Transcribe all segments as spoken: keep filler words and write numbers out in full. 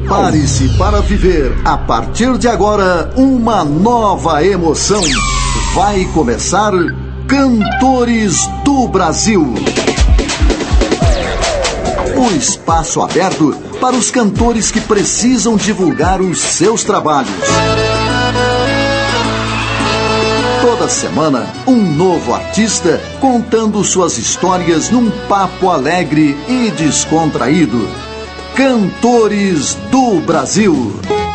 Prepare-se para viver, a partir de agora, uma nova emoção. Vai começar Cantores do Brasil. O espaço aberto para os cantores que precisam divulgar os seus trabalhos. Toda semana, um novo artista contando suas histórias num papo alegre e descontraído. Cantores do Brasil.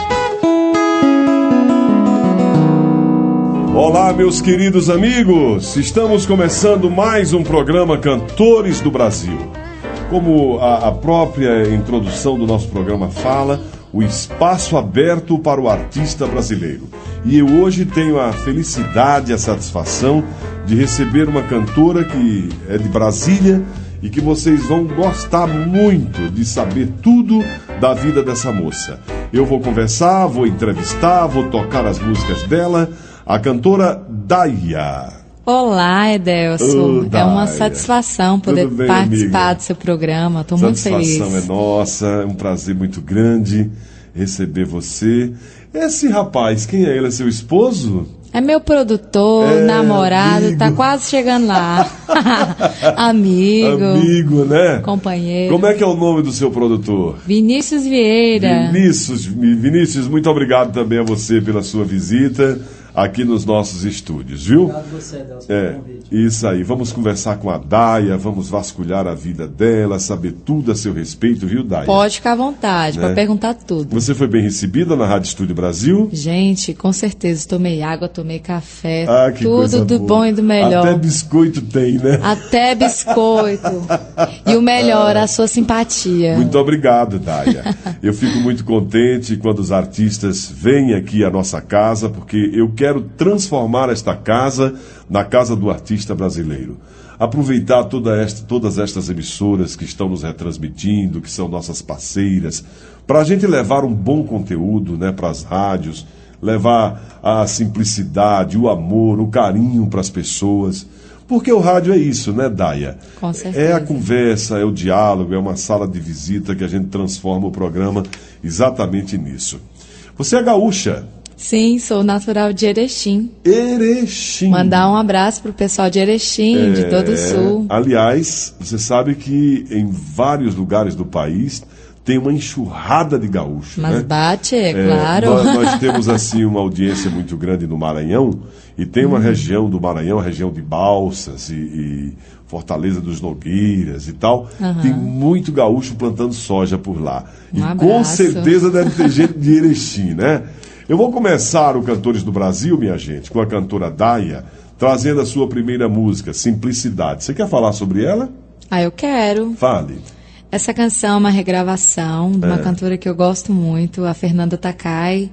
Olá, meus queridos amigos. Estamos começando mais um programa Cantores do Brasil. Como a, a própria introdução do nosso programa fala, o espaço aberto para o artista brasileiro. E eu hoje tenho a felicidade e a satisfação de receber uma cantora que é de Brasília e que vocês vão gostar muito de saber tudo da vida dessa moça. Eu vou conversar, vou entrevistar, vou tocar as músicas dela, a cantora Daia. Olá, Edelson. Oh, é uma satisfação poder bem, participar amiga? do seu programa. Estou muito feliz. Satisfação é nossa, é um prazer muito grande receber você. Esse rapaz, quem é ele? É seu esposo? É meu produtor, é, namorado, amigo. tá quase chegando lá. Amigo. Amigo, né? Companheiro. Como é que é o nome do seu produtor? Vinícius Vieira. Vinícius, Vinícius, muito obrigado também a você pela sua visita aqui nos nossos estúdios, viu? Obrigado a você, Deus, é, pelo convite. Isso aí, vamos conversar com a Daia, vamos vasculhar a vida dela, saber tudo a seu respeito, viu, Daia? Pode ficar à vontade, Né? pode perguntar tudo. Você foi bem recebida na Rádio Estúdio Brasil? Gente, com certeza, tomei água, tomei café, Ah, que coisa tudo do boa. bom e do melhor. Até biscoito tem, né? Até biscoito. E o melhor, a sua simpatia. Muito obrigado, Daia. Eu fico muito contente quando os artistas vêm aqui à nossa casa, porque eu quero transformar esta casa na casa do artista brasileiro. Aproveitar toda esta, todas estas emissoras que estão nos retransmitindo, que são nossas parceiras, para a gente levar um bom conteúdo, né, para as rádios, levar a simplicidade, o amor, o carinho para as pessoas. Porque o rádio é isso, né, Daia? Com certeza. É a conversa, é o diálogo, é uma sala de visita que a gente transforma o programa exatamente nisso. Você é gaúcha? Sim, sou natural de Erechim. Erechim. Mandar um abraço pro pessoal de Erechim, É, de todo o sul. Aliás, você sabe que em vários lugares do país tem uma enxurrada de gaúchos, Mas né? bate, é, É, claro. Nós, nós temos assim uma audiência muito grande no Maranhão, e tem uma região do Maranhão, a região de Balsas e, e Fortaleza dos Nogueiras e tal, Uhum. tem muito gaúcho plantando soja por lá. Um e abraço. com certeza deve ter gente de Erechim, né? Eu vou começar o Cantores do Brasil, minha gente, com a cantora Daia, trazendo a sua primeira música, Simplicidade. Você quer falar sobre ela? Ah, eu quero. Fale. Essa canção é uma regravação de uma É. cantora que eu gosto muito, a Fernanda Takai,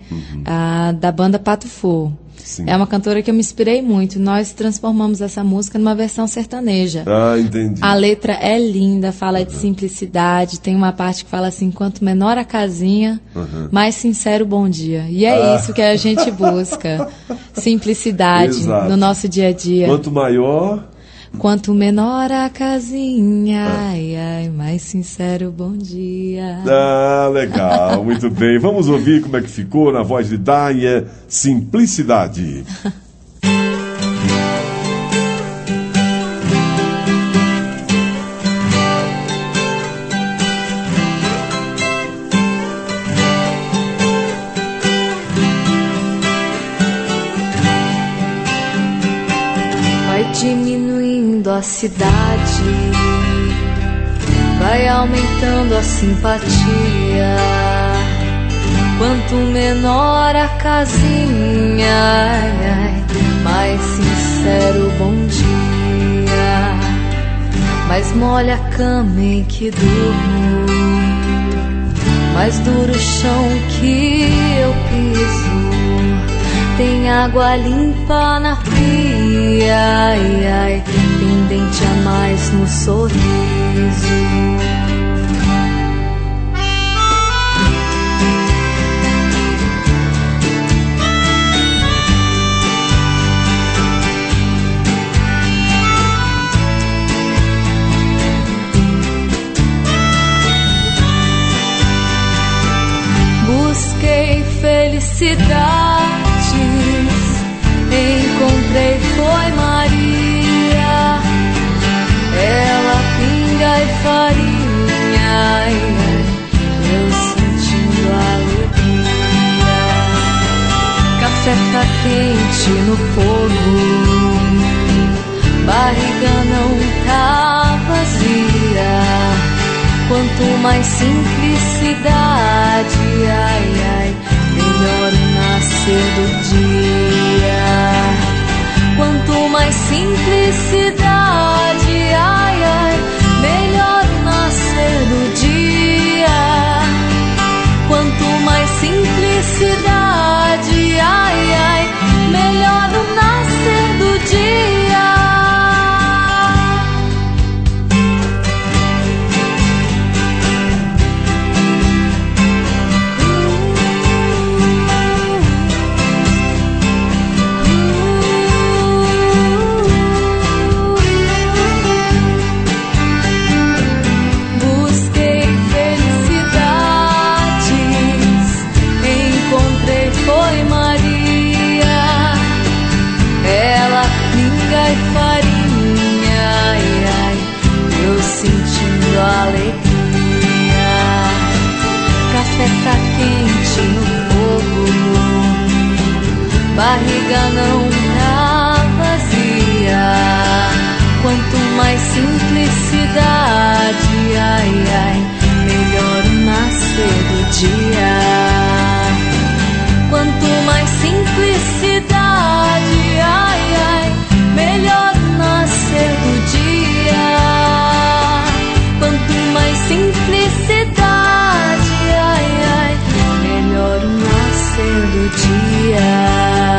a, da banda Pato Fu. Sim. É uma cantora que eu me inspirei muito. Nós transformamos essa música numa versão sertaneja. Ah, entendi. A letra é linda, fala de simplicidade. Tem uma parte que fala assim: quanto menor a casinha, mais sincero o bom dia. E é Ah. isso que a gente busca. Simplicidade Exato. no nosso dia a dia. Quanto maior... Quanto menor a casinha, ai, ai, mais sincero o bom dia. Ah, legal, muito bem. Vamos ouvir como é que ficou na voz de Daia, Simplicidade. Vai diminuindo a cidade, vai aumentando a simpatia. Quanto menor a casinha, ai, ai, mais sincero o bom dia. Mais mole a cama em que durmo, mais duro o chão que eu piso. Tem água limpa na pia, ai, ai, tem dente a mais no sorriso. simplicidades encontrei foi Maria. Ela pinga e farinha, ai, ai, eu sentindo alegria. Café tá quente no fogo, barriga não tá vazia. Quanto mais simplicidade, ai, ai, melhor o nascer do dia. Quanto mais simplicidade, ai, ai, melhor o nascer do dia. Quanto mais simplicidade, ai, ai, melhor o nascer do dia. Alegria, café tá quente no fogo, barriga não tá vazia. Quanto mais simplicidade, ai, ai, melhor o nascer do dia. Quanto mais simplicidade, ai, ai, melhor o nascer do dia. Quanto mais simplicidade, ai, ai, melhor o nascer do dia.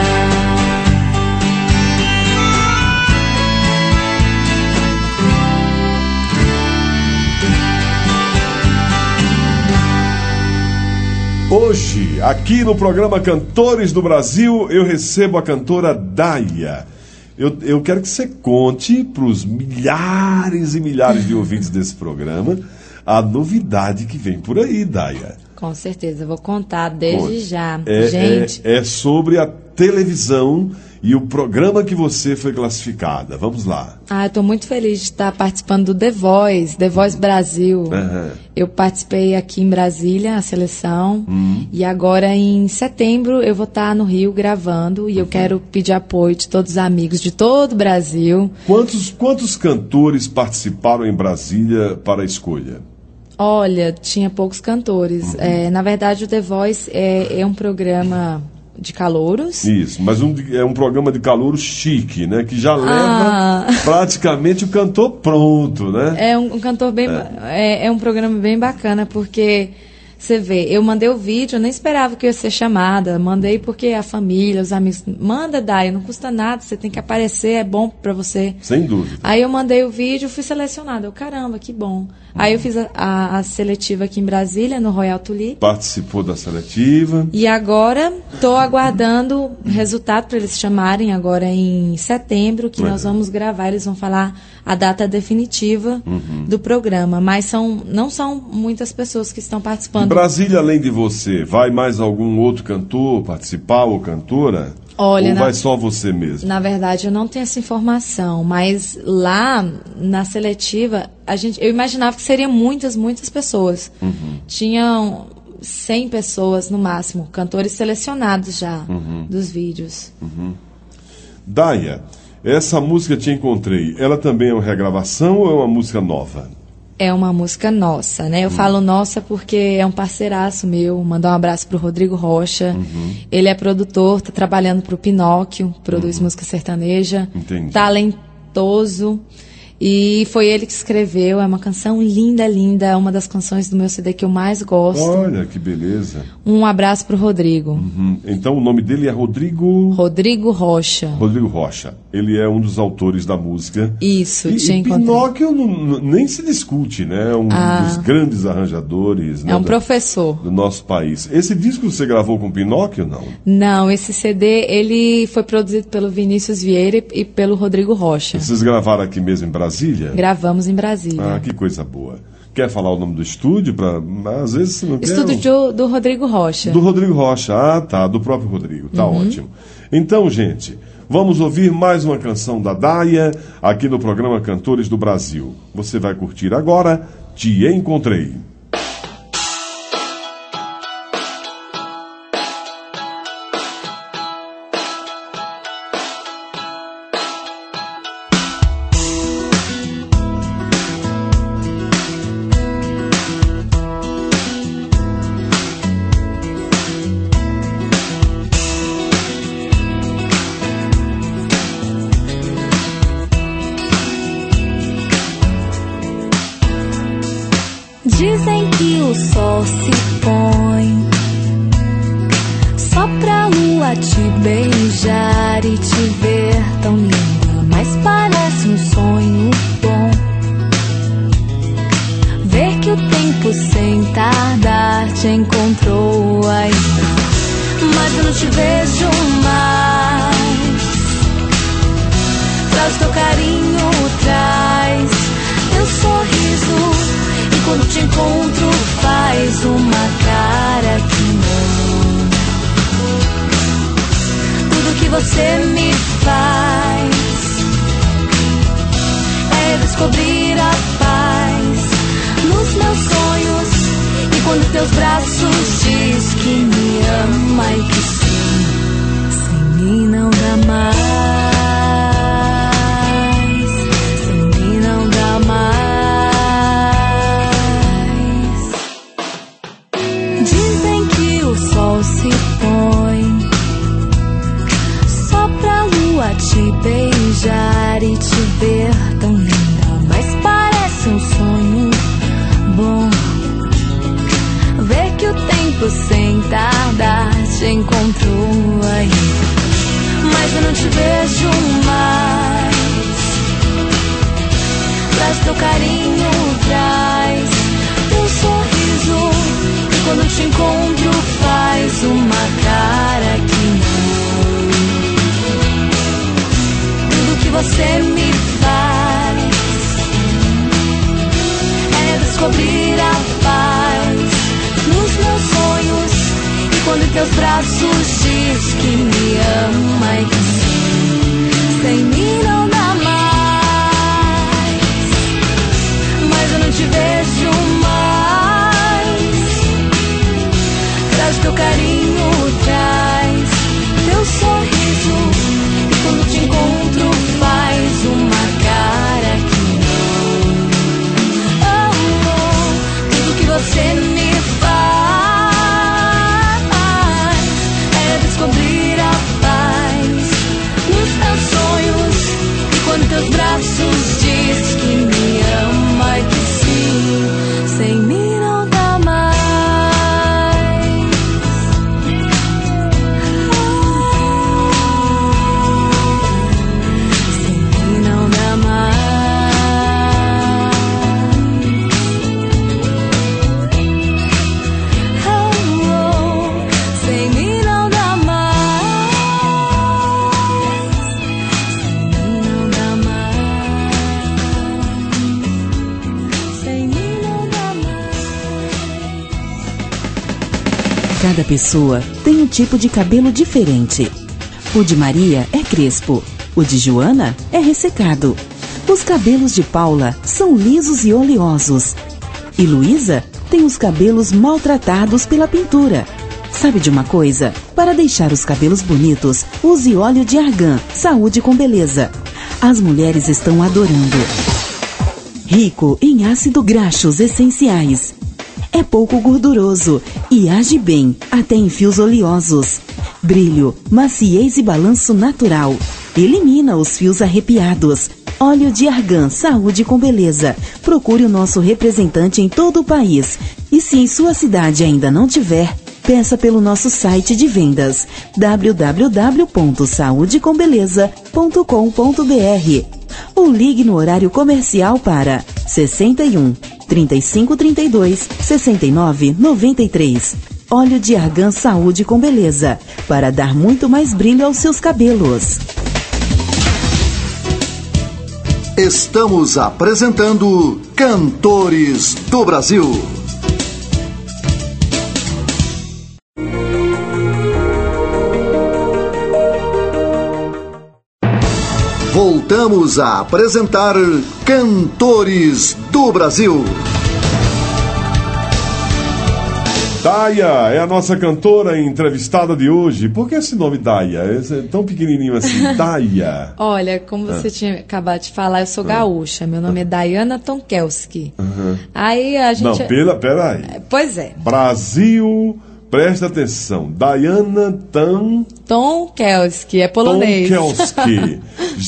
Hoje, aqui no programa Cantores do Brasil, eu recebo a cantora Daia. Eu, eu quero que você conte para os milhares e milhares de ouvintes desse programa a novidade que vem por aí, Daia. Com certeza, eu vou contar desde Conte. já. É, Gente. É, é sobre a televisão e o programa que você foi classificada. Vamos lá. Ah, eu estou muito feliz de estar participando do The Voice, The Voice Brasil. Uhum. Eu participei aqui em Brasília, a seleção, uhum. e agora em setembro eu vou estar no Rio gravando e uhum. eu quero pedir apoio de todos os amigos de todo o Brasil. Quantos, quantos cantores participaram em Brasília para a escolha? Olha, tinha poucos cantores. Uhum. É, na verdade, o The Voice é, é um programa de calouros. Isso, mas um, é um programa de calouros chique, né? Que já leva ah. praticamente o cantor pronto, né? É um, um cantor bem... É. É, é um programa bem bacana, porque... Você vê, eu mandei o vídeo, eu nem esperava que eu ia ser chamada. Mandei porque a família, os amigos... Manda, Daia, não custa nada, você tem que aparecer, é bom pra você. Sem dúvida. Aí eu mandei o vídeo, fui selecionada. Eu, caramba, que bom. Uhum. Aí eu fiz a, a, a seletiva aqui em Brasília, no Royal Tulip. Participou da seletiva. E agora estou aguardando o resultado para eles chamarem agora em setembro, que uhum. nós vamos gravar. Eles vão falar a data definitiva uhum. do programa. Mas são, não são muitas pessoas que estão participando. Brasília, além de você, vai mais algum outro cantor participar ou cantora? Olha, ou na, vai só você mesmo? Na verdade, eu não tenho essa informação, mas lá na seletiva, a gente, eu imaginava que seriam muitas, muitas pessoas. Uhum. Tinham cem pessoas no máximo, cantores selecionados já uhum. dos vídeos. Uhum. Daia, essa música Te Encontrei, ela também é uma regravação ou é uma música nova? É uma música nossa, né? Eu uhum. falo nossa porque é um parceiraço meu. Mandar um abraço pro Rodrigo Rocha. Uhum. Ele é produtor, tá trabalhando pro Pinóquio, produz uhum. música sertaneja. Entendi. Talentoso. E foi ele que escreveu, é uma canção linda, linda, é uma das canções do meu C D que eu mais gosto. Olha, que beleza. Um abraço pro Rodrigo. Uhum. Então o nome dele é Rodrigo... Rodrigo Rocha. Rodrigo Rocha. Ele é um dos autores da música. Isso, e, te e encontrei. Pinóquio não, nem se discute, né? É um ah, dos grandes arranjadores. É um né, professor. Do, do nosso país. Esse disco você gravou com Pinóquio, não? Não, esse C D, ele foi produzido pelo Vinícius Vieira e pelo Rodrigo Rocha. Vocês gravaram aqui mesmo em Brasília? Gravamos em Brasília. Ah, que coisa boa. Quer falar o nome do estúdio? Pra, às vezes você não quer. Estúdio do Rodrigo Rocha. Do Rodrigo Rocha, ah tá, do próprio Rodrigo, tá uhum. ótimo. Então, gente, vamos ouvir mais uma canção da Daia aqui no programa Cantores do Brasil. Você vai curtir agora Te Encontrei. Dizem que o sol se põe só pra lua te beijar e te ver tão linda, mas parece um sonho bom. Ver que o tempo sem tardar te encontrou aí, mas eu não te vejo mais. Traz teu carinho, traz teu sorriso, quando te encontro faz uma cara que não. Tudo que você me faz é descobrir a paz nos meus sonhos, e quando teus braços diz que me ama e que sim, sem mim não dá mais. Se põe só pra lua te beijar e te ver tão linda, mas parece um sonho bom. Ver que o tempo sem tardar te encontrou aí, mas eu não te vejo mais. Traz teu carinho, traz teu sorriso, e quando te encontro faz uma cara que não. Tudo que você me faz é descobrir a paz nos meus sonhos, e quando teus braços diz que me ama e que sim, sem mim não dá mais. Mas eu não te vejo mais. Traz teu carinho, traz teu sorriso, e quando te encontro faz uma cara que não. Oh, oh, tudo que você me faz é descobrir a paz nos meus sonhos, e quando teus braços diz que me ama e que sim, sem mim não dá mais. Cada pessoa tem um tipo de cabelo diferente. O de Maria é crespo, o de Joana é ressecado. Os cabelos de Paula são lisos e oleosos. E Luísa tem os cabelos maltratados pela pintura. Sabe de uma coisa? Para deixar os cabelos bonitos, use óleo de argan, saúde com beleza. As mulheres estão adorando. Rico em ácido graxos essenciais. É pouco gorduroso e age bem, até em fios oleosos. Brilho, maciez e balanço natural. Elimina os fios arrepiados. Óleo de argan, saúde com beleza. Procure o nosso representante em todo o país. E se em sua cidade ainda não tiver, peça pelo nosso site de vendas w w w ponto saúde com beleza ponto com ponto b r ou ligue no horário comercial para sessenta e um, trinta e cinco, trinta e dois, sessenta e nove, noventa e três. Óleo de argan, saúde com beleza, para dar muito mais brilho aos seus cabelos. Estamos apresentando Cantores do Brasil. Voltamos a apresentar Cantores do Brasil. Daya é a nossa cantora entrevistada de hoje. Por que esse nome Daya? É tão pequenininho assim, Daya. Olha, como você ah. tinha acabado de falar, eu sou gaúcha. Meu nome é Dayana Tonkelski. Uhum. Aí a gente... Não, pera, pera aí. Pois é. Brasil, presta atenção. Dayana Tan... Tonkelski, é polonês. Tonkelski.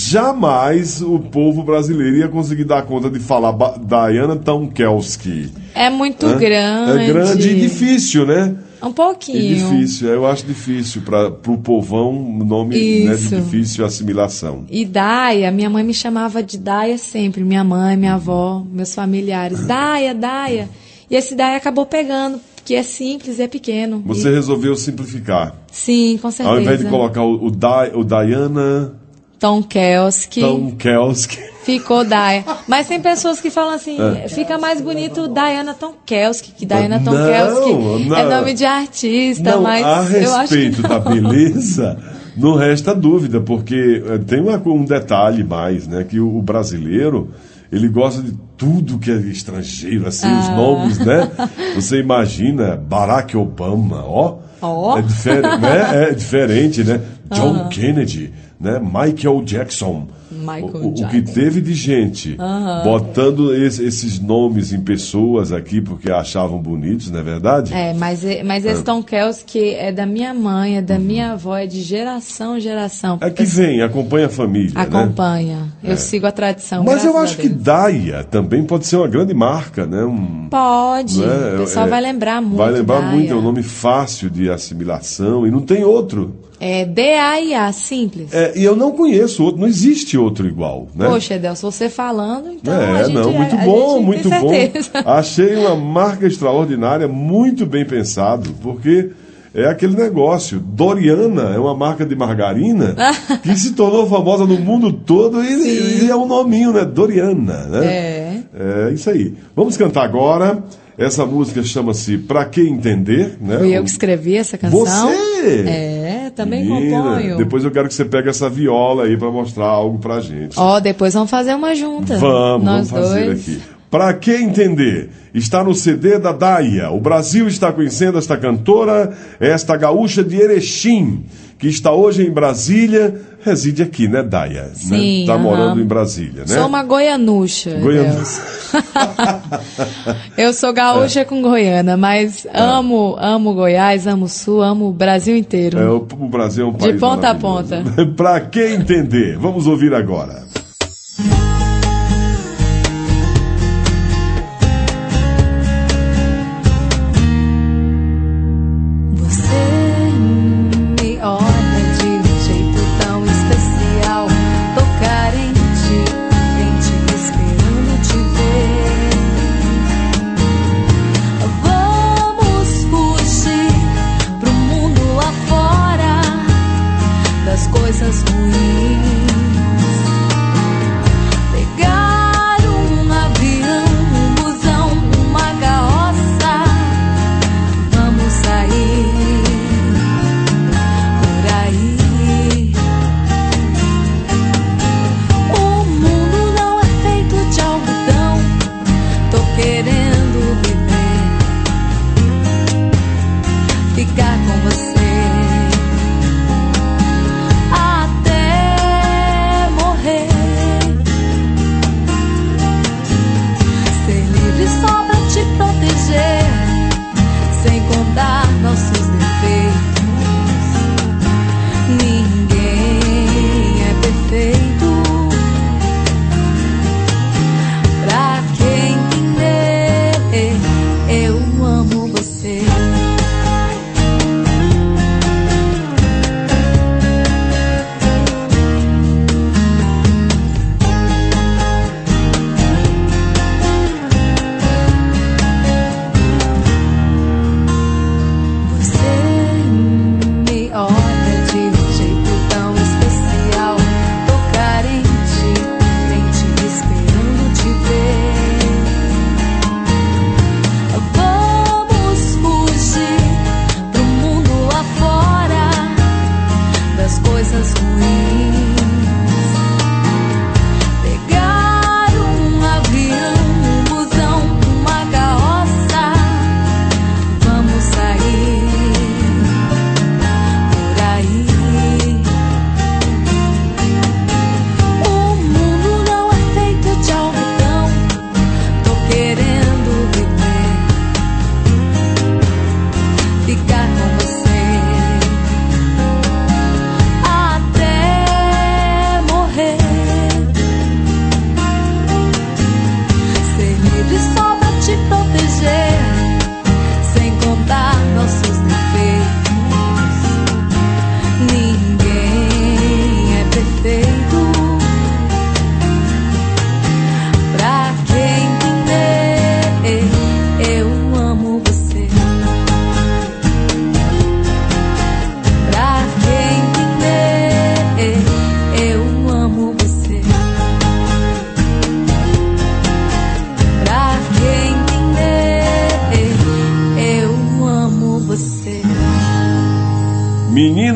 Jamais o povo brasileiro ia conseguir dar conta de falar ba- Dayana Tonkelski. É muito Hã? grande. É grande e difícil, né? Um pouquinho. É difícil, eu acho difícil para o povão, um nome, né, de difícil assimilação. E Daya, minha mãe me chamava de Daya sempre, minha mãe, minha avó, meus familiares. Daya, Daya. E esse Daya acabou pegando, porque é simples e é pequeno. Você e... resolveu simplificar. Sim, com certeza. Ao invés de colocar o, o, da, o Dayana... Tonkelski. Tonkelski. Ficou Daya. Mas tem pessoas que falam assim, é. fica mais bonito Dayana Tonkelski, que Dayana Tonkelski não, não. é nome de artista, não, mas a respeito eu acho que da beleza, não resta dúvida, porque tem uma, um detalhe mais, né, que o, o brasileiro, ele gosta de tudo que é estrangeiro, assim, ah. os nomes, né? Você imagina Barack Obama, ó, oh. é, difer- né? é diferente, né? John uh-huh. Kennedy, né? Michael Jackson. Michael o, o Jackson. que teve de gente uh-huh. botando esse, esses nomes em pessoas aqui porque achavam bonitos, não é verdade? É, mas, mas esse é. Tonkelski é da minha mãe, é da uhum. minha avó, é de geração em geração. É que vem, acompanha a família, Acompanha. Né? Eu é. sigo a tradição. Mas eu acho que Daya também pode ser uma grande marca, né? Um, pode. Né? O pessoal é, vai lembrar muito. Vai lembrar Daya. muito, é um nome fácil de assimilação e não tem outro. É D A I A, simples. É, e eu não conheço outro, não existe outro igual, né? Poxa, Edelson, você falando, então é, a gente... não, muito a, bom, a gente muito tem bom. certeza. Achei uma marca extraordinária, muito bem pensado, porque é aquele negócio, Doriana é uma marca de margarina que se tornou famosa no mundo todo e, e é um nominho, né? Doriana, né? É. É isso aí. Vamos cantar agora. Essa música chama-se Pra Que Entender, né? Fui eu que escrevi essa canção. Você? É, também Menina, componho. Depois eu quero que você pegue essa viola aí pra mostrar algo pra gente. Ó, oh, depois vamos fazer uma junta. Vamos, nós vamos fazer dois. aqui. Pra Que Entender? Está no C D da Daya. O Brasil está conhecendo esta cantora, esta gaúcha de Erechim, que está hoje em Brasília, reside aqui, né, Daya? Sim. Está uh-huh. morando em Brasília, né? Sou uma goianucha. Goianucha. Eu sou gaúcha é. com goiana, mas é. amo, amo Goiás, amo o Sul, amo o Brasil inteiro. É, o, o Brasil é um país de ponta a ponta. Pra Que Entender? Vamos ouvir agora. Coisas ruins.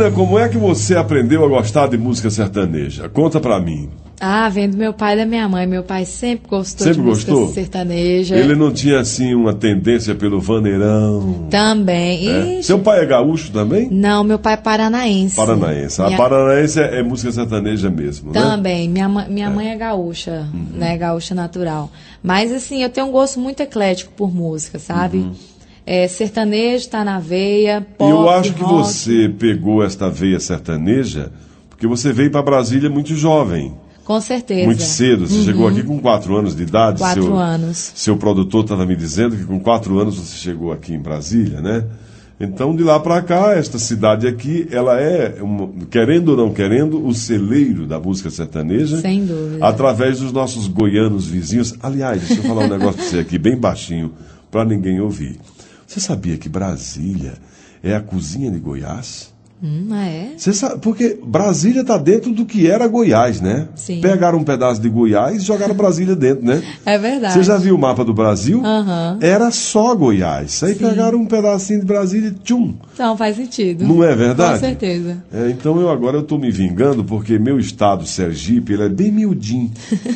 Júlia, como é que você aprendeu a gostar de música sertaneja? Conta pra mim. Ah, vem do meu pai e da minha mãe. Meu pai sempre gostou Sempre de música gostou? sertaneja. Ele não tinha, assim, uma tendência pelo vaneirão? Também. É. Ixi. Seu pai é gaúcho também? Não, meu pai é paranaense. Paranaense. A Minha- paranaense é, é música sertaneja mesmo, né? Também. Minha, ma- minha mãe é gaúcha, Uhum. né? Gaúcha natural. Mas, assim, eu tenho um gosto muito eclético por música, sabe? É, sertanejo tá na veia, pop, E eu acho que rock. você pegou esta veia sertaneja porque você veio para Brasília muito jovem, Com certeza. muito cedo. Você chegou aqui com quatro anos de idade. Quatro seu, anos. Seu produtor estava me dizendo que com quatro anos você chegou aqui em Brasília, né? Então, de lá para cá, esta cidade aqui, ela é, um, querendo ou não querendo, o celeiro da música sertaneja. Sem dúvida. Através dos nossos goianos vizinhos. Aliás, deixa eu falar um negócio para você aqui, bem baixinho, para ninguém ouvir. Você sabia que Brasília é a cozinha de Goiás? Hum, ah, é? Você sabe, porque Brasília está dentro do que era Goiás, né? Sim. Pegaram um pedaço de Goiás e jogaram Brasília dentro, né? É verdade. Você já viu o mapa do Brasil? Aham. Era só Goiás. Aí pegaram um pedacinho de Brasília e tchum. Então, faz sentido. Não é verdade? Com certeza. É, então eu agora estou me vingando porque meu estado, Sergipe, ele é bem miudinho.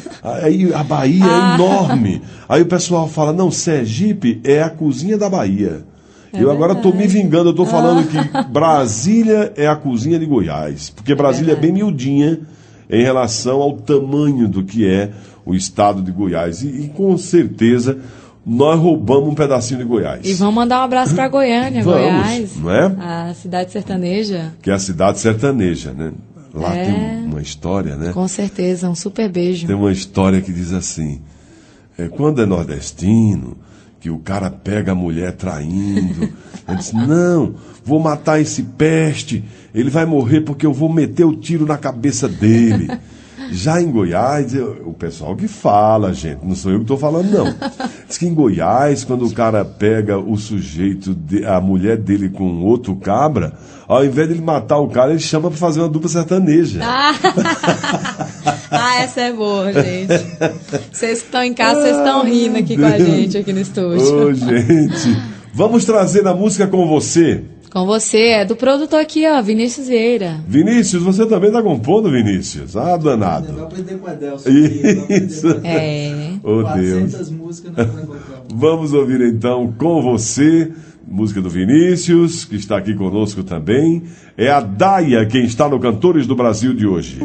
Aí a Bahia Ah. é enorme. Aí o pessoal fala, não, Sergipe é a cozinha da Bahia. É eu agora estou me verdade. vingando, eu estou falando que Brasília é a cozinha de Goiás. Porque Brasília é, bem miudinha em relação ao tamanho do que é o estado de Goiás. E, e com certeza nós roubamos um pedacinho de Goiás. E vamos mandar um abraço pra Goiânia, Vamos, Goiás. não é? A cidade sertaneja. Que é a cidade sertaneja, né? Lá É. tem um- uma história, né? Com certeza, um super beijo. Tem uma história que diz assim, é, quando é nordestino, que o cara pega a mulher traindo, ele diz, não, vou matar esse peste, ele vai morrer porque eu vou meter o tiro na cabeça dele. Já em Goiás, eu- o pessoal que fala, gente, não sou eu que estou falando, não. Diz que em Goiás, quando o cara pega o sujeito, de- a mulher dele com outro cabra, ao invés de ele matar o cara, ele chama para fazer uma dupla sertaneja. Ah, essa é boa, gente. Vocês que estão em casa, vocês estão rindo aqui com a gente, aqui no estúdio. Ô, gente, vamos trazer a música com você. Com você, é do produtor aqui, ó, Vinícius Vieira. Vinícius, você também está compondo, Vinícius? Ah, Vai danado. aprender com o Adelson. aqui, vai aprender Isso. com o Adelson. É. Oh, Deus. quatrocentas músicas nós não colocamos. Vamos ouvir então com você, música do Vinícius, que está aqui conosco também. É a Daia quem está no Cantores do Brasil de hoje.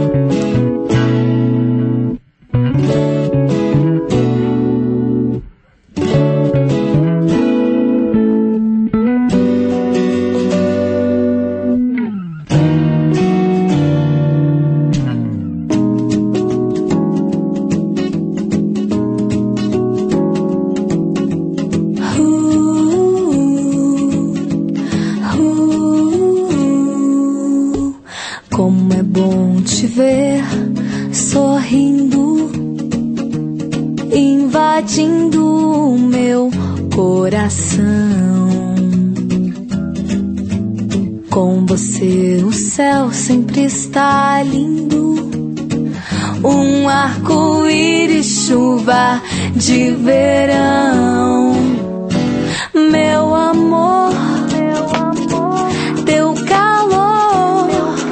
Como é bom te ver sorrindo, invadindo o meu coração. Com você o céu sempre está lindo, um arco-íris, chuva de verão. Meu amor, teu calor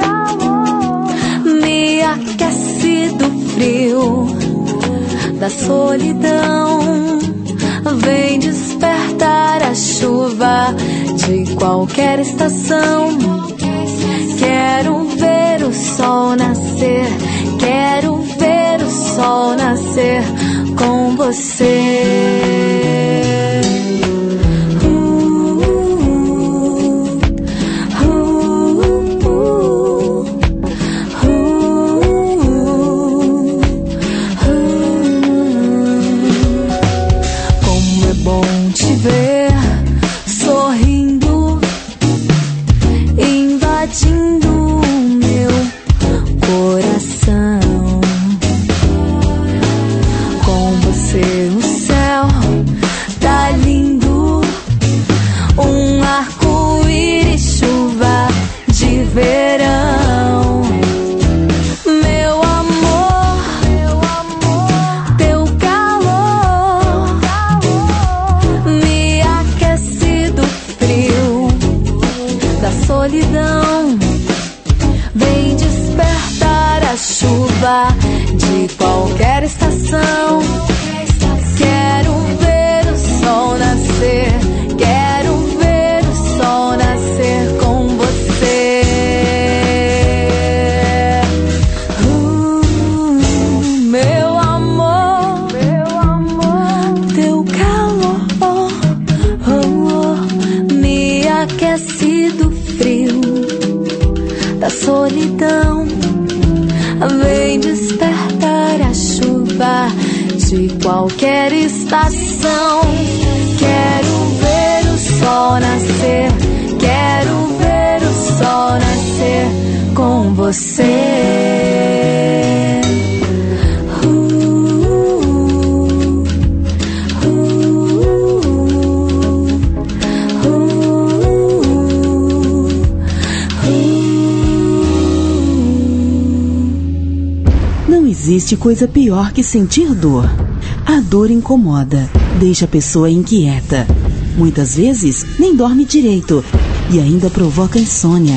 me aquece do frio da solidão. Vem despertar a chuva de qualquer estação. Quero ver o sol nascer, quero ver o sol nascer com você. Como é bom te ver sorrindo, invadindo o meu coração. Com você o céu qualquer estação. Quero ver o sol nascer, quero ver o sol nascer com você. Uh, uh, uh, uh, Não existe coisa pior que sentir dor. A dor incomoda, deixa a pessoa inquieta. Muitas vezes nem dorme direito e ainda provoca insônia.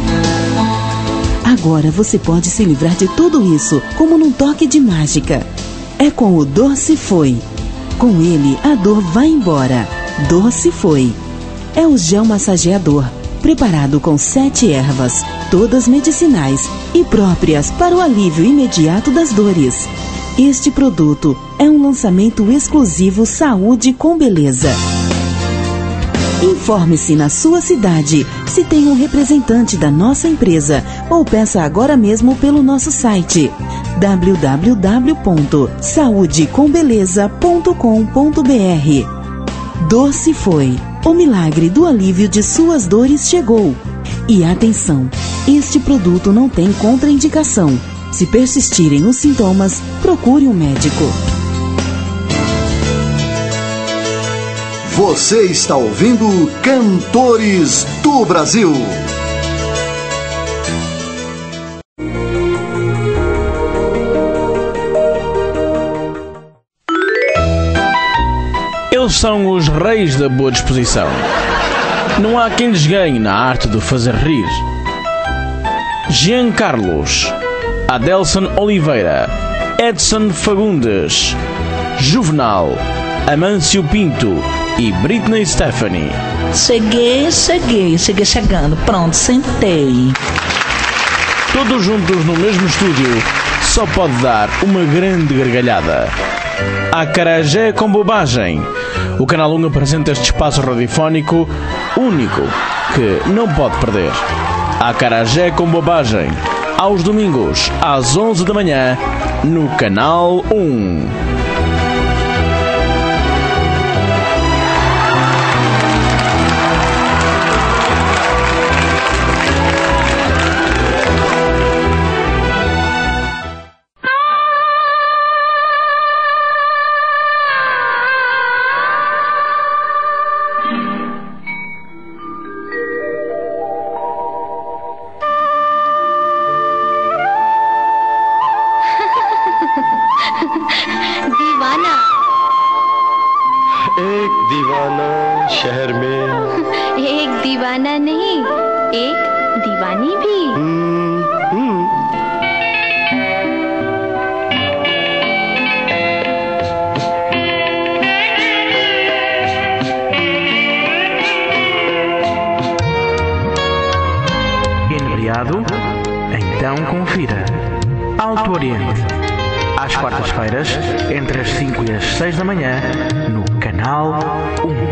Agora você pode se livrar de tudo isso como num toque de mágica. É com o Dor Se Foi. Com ele, a dor vai embora. Dor Se Foi. É o gel massageador, preparado com sete ervas, todas medicinais e próprias para o alívio imediato das dores. Este produto é um lançamento exclusivo Saúde com Beleza. Informe-se na sua cidade se tem um representante da nossa empresa ou peça agora mesmo pelo nosso site w w w ponto saúde com beleza ponto com ponto b r. Dor Se Foi. O milagre do alívio de suas dores chegou. E atenção, este produto não tem contraindicação. Se persistirem os sintomas, procure um médico. Você está ouvindo Cantores do Brasil. Eles são os reis da boa disposição. Não há quem lhes ganhe na arte de fazer rir. Jean Carlos, Adelson Oliveira, Edson Fagundes, Juvenal, Amâncio Pinto e Britney Stephanie. Cheguei, cheguei, cheguei chegando. Pronto, sentei. Todos juntos no mesmo estúdio, só pode dar uma grande gargalhada. Acarajé com bobagem. O Canal um apresenta este espaço radiofónico único que não pode perder. Acarajé com bobagem. Aos domingos, às onze da manhã, no Canal um. Então confira Alto Oriente, às quartas-feiras, entre as cinco e as seis da manhã, no Canal um.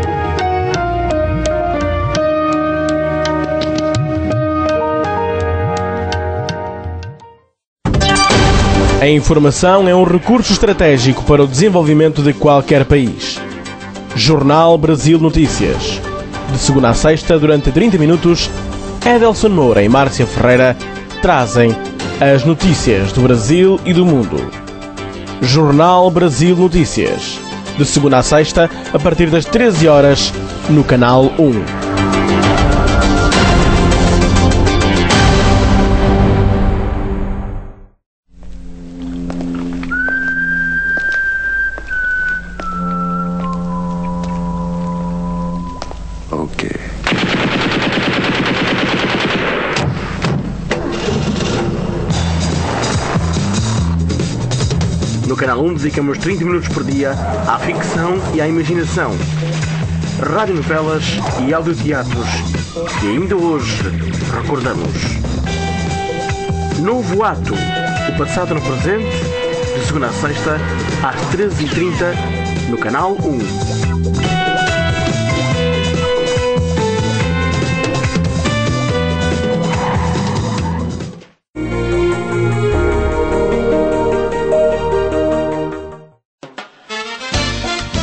A informação é um recurso estratégico para o desenvolvimento de qualquer país. Jornal Brasil Notícias. De segunda a sexta, durante trinta minutos, Edelson Moura e Márcia Ferreira trazem as notícias do Brasil e do mundo. Jornal Brasil Notícias. De segunda a sexta, a partir das treze horas, no Canal um. No Canal um dedicamos trinta minutos por dia à ficção e à imaginação, radionovelas e audioteatros que ainda hoje recordamos. Novo Ato, o passado no presente, de segunda a sexta, às treze e trinta, no Canal um.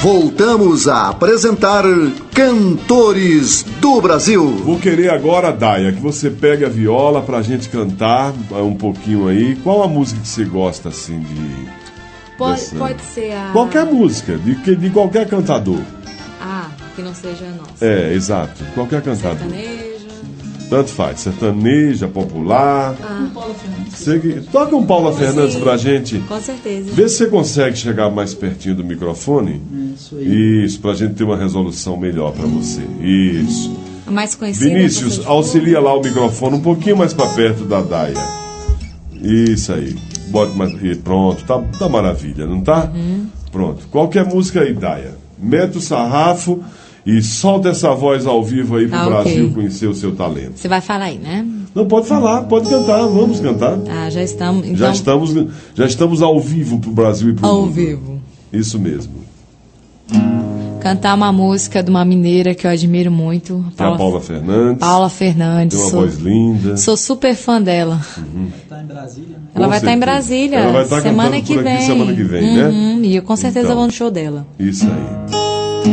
Voltamos a apresentar Cantores do Brasil. Vou querer agora, Daia, que você pegue a viola pra gente cantar um pouquinho aí. Qual a música que você gosta, assim, de... Pode, dessa... pode ser a... Qualquer música, de, de qualquer cantador. Ah, que não seja nossa. É, exato. Qualquer cantador. Sertaneja. Tanto faz. Sertaneja, popular. Ah. Você que... Toca um Paula Fernandes Sim, pra gente. com certeza. Vê se você consegue chegar mais pertinho do microfone. Isso aí. Isso, pra gente ter uma resolução melhor pra você. Isso. A mais conhecida. Vinícius, é auxilia lá o microfone um pouquinho mais pra perto da Daia. Isso aí. Bote mais... e pronto, tá, tá maravilha, não tá? Uhum. Pronto. Qualquer música aí, Daia. Mete o sarrafo e solta essa voz ao vivo aí pro Ah, Brasil ok. conhecer o seu talento. Você vai falar aí, né? Não, pode falar, pode cantar, vamos cantar. Ah, já estamos. Então, Já estamos, já estamos ao vivo pro Brasil e pro ao mundo. vivo. Isso mesmo. Cantar uma música de uma mineira que eu admiro muito. Que é a Paula Fernandes. Paula Fernandes. Tem uma sou, voz linda. Sou super fã dela. Tá em Brasília, né? Ela Com vai estar em certeza. Brasília Ela vai estar semana cantando que por aqui vem. semana que vem, né? Uhum, e eu com certeza Então. vou no show dela. Isso aí.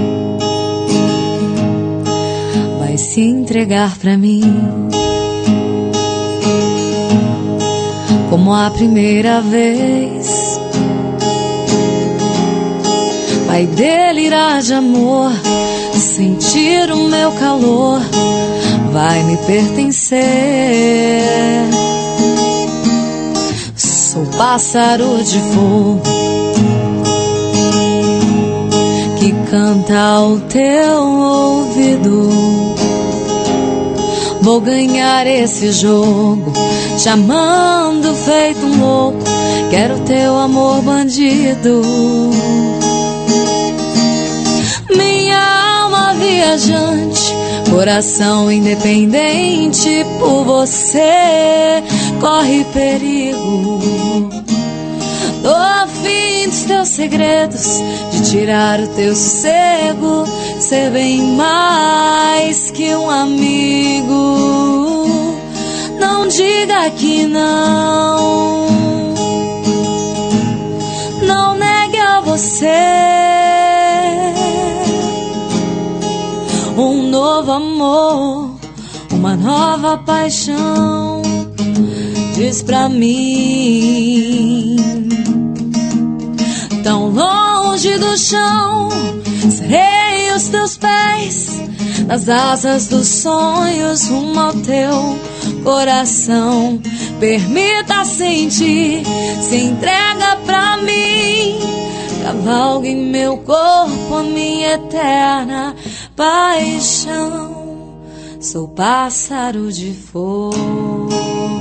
Vai se entregar pra mim como a primeira vez. Vai delirar de amor, sentir o meu calor, vai me pertencer. Sou pássaro de fogo que canta ao teu ouvido. Vou ganhar esse jogo, te amando feito um louco. Quero teu amor bandido. Minha alma viajante, coração independente, por você corre perigo. Tô afim dos teus segredos, de tirar o teu sossego, ser bem mais que um amigo. Não diga que não, não negue a você um novo amor, uma nova paixão. Diz pra mim, tão longe do chão, serei os teus pés, nas asas dos sonhos, rumo ao teu coração. Permita sentir, se entrega pra mim, cavalgue em meu corpo a minha eterna paixão. Sou pássaro de fogo.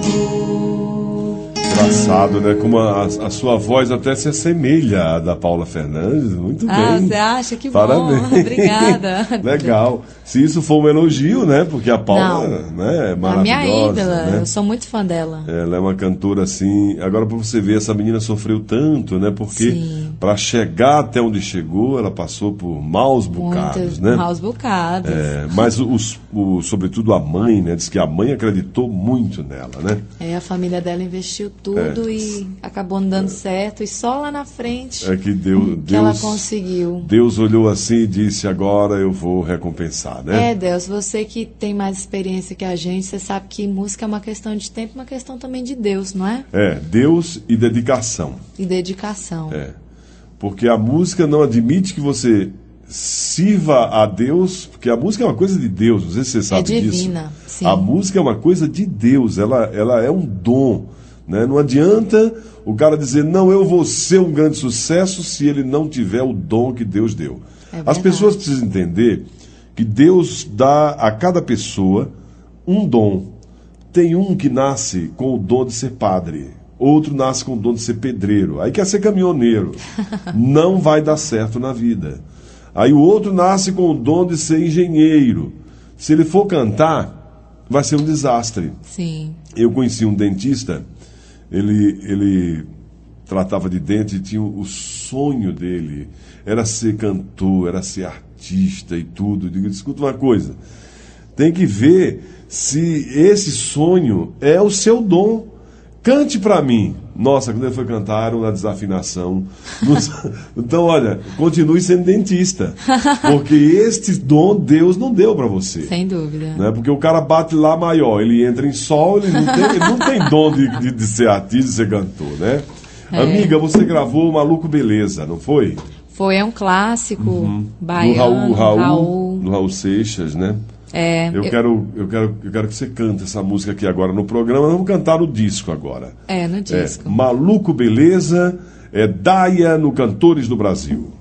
Engraçado, né? Como a, a sua voz até se assemelha à da Paula Fernandes. Muito Ah, bem. você acha? Que Parabéns. bom. Obrigada. Legal. Se isso for um elogio, né? Porque a Paula, né, é A maravilhosa. minha ídola, né? eu sou muito fã dela. Ela é uma cantora assim. Agora, pra você ver, essa menina sofreu tanto, né? Porque Sim. para chegar até onde chegou, ela passou por maus bocados, Muitos né? maus bocados. É, mas, os, o, sobretudo, a mãe, né? Diz que a mãe acreditou muito nela, né? É, a família dela investiu tudo É. e acabou não dando certo. E só lá na frente É que Deus, que ela Deus, conseguiu. Deus olhou assim e disse: agora eu vou recompensar, né? É, Deus, você que tem mais experiência que a gente, você sabe que música é uma questão de tempo, uma questão também de Deus, não é? É, Deus e dedicação. E dedicação. É. Porque a música não admite que você sirva a Deus, porque a música é uma coisa de Deus, não sei se você sabe disso. divina, sim. A música é uma coisa de Deus, ela, ela é um dom, né? Não adianta o cara dizer, não, eu vou ser um grande sucesso se ele não tiver o dom que Deus deu. É As verdade. pessoas precisam entender que Deus dá a cada pessoa um dom. Tem um que nasce com o dom de ser padre, outro nasce com o dom de ser pedreiro, aí quer ser caminhoneiro, não vai dar certo na vida. Aí o outro nasce com o dom de ser engenheiro, se ele for cantar, vai ser um desastre. Sim. Eu conheci um dentista, ele, ele tratava de dente e tinha o sonho dele, era ser cantor, era ser artista e tudo. Eu digo, escuta uma coisa, tem que ver se esse sonho é o seu dom. Cante pra mim. Nossa, quando ele foi cantar, era uma desafinação. Então, olha, continue sendo dentista. Porque este dom Deus não deu pra você. Sem dúvida. Né? Porque o cara bate lá maior, ele entra em sol, ele não tem, ele não tem dom de, de, de ser artista, de ser cantor, né? É. Amiga, você gravou Maluco Beleza, não foi? Foi, é um clássico uhum. baiano, do Raul, Raul, Raul. do Raul Seixas, né? É, eu, eu... Quero, eu, quero, eu quero que você cante essa música aqui agora no programa. Vamos cantar no disco agora. É, no disco. É, Maluco Beleza, é Daia no Cantores do Brasil.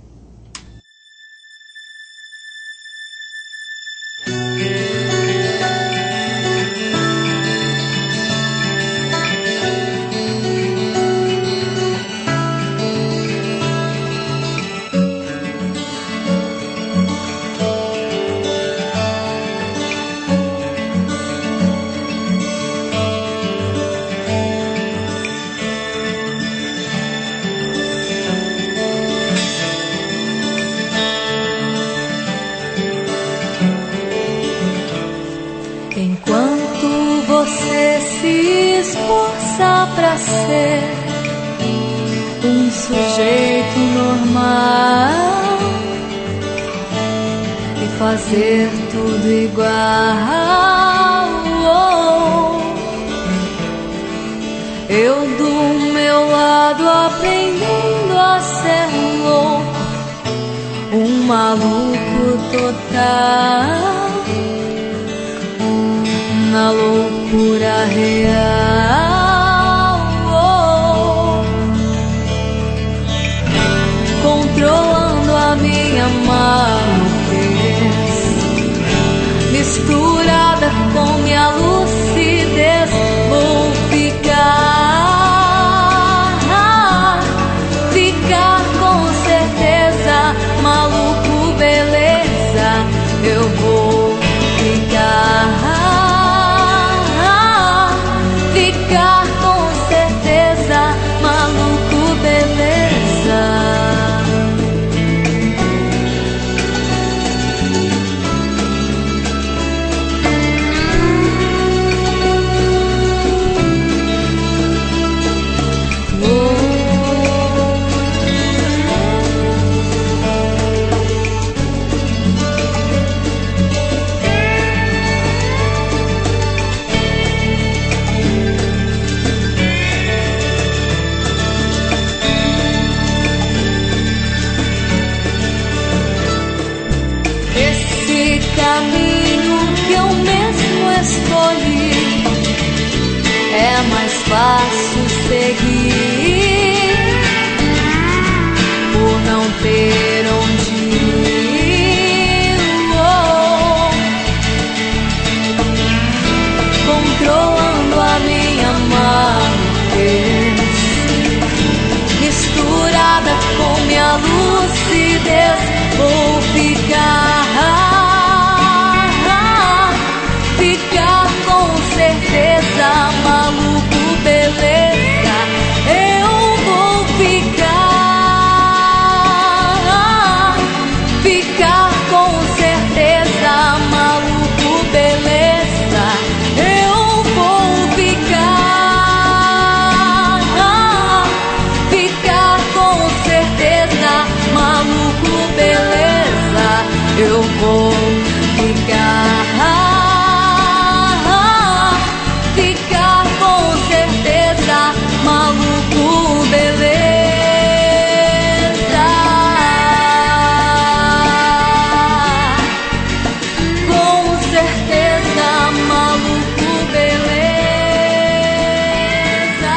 Um sujeito normal e fazer tudo igual. Eu do meu lado aprendendo a ser louco, um maluco total, na loucura real. Controlando a minha maluquez, misturada com minha lucidez, vou ficar, ficar com certeza, maluco beleza, eu vou ficar, ficar com certeza, maluco beleza. Caminho que eu mesmo escolhi é mais fácil seguir, por não ter onde ir. Oh, controlando a minha maluquez, misturada com minha lucidez, vou ficar, ficar com certeza, maluco beleza, eu vou ficar, ficar com certeza, maluco beleza, eu vou ficar, ficar com certeza, maluco beleza, eu vou ficar. Maluco beleza, com certeza, maluco beleza.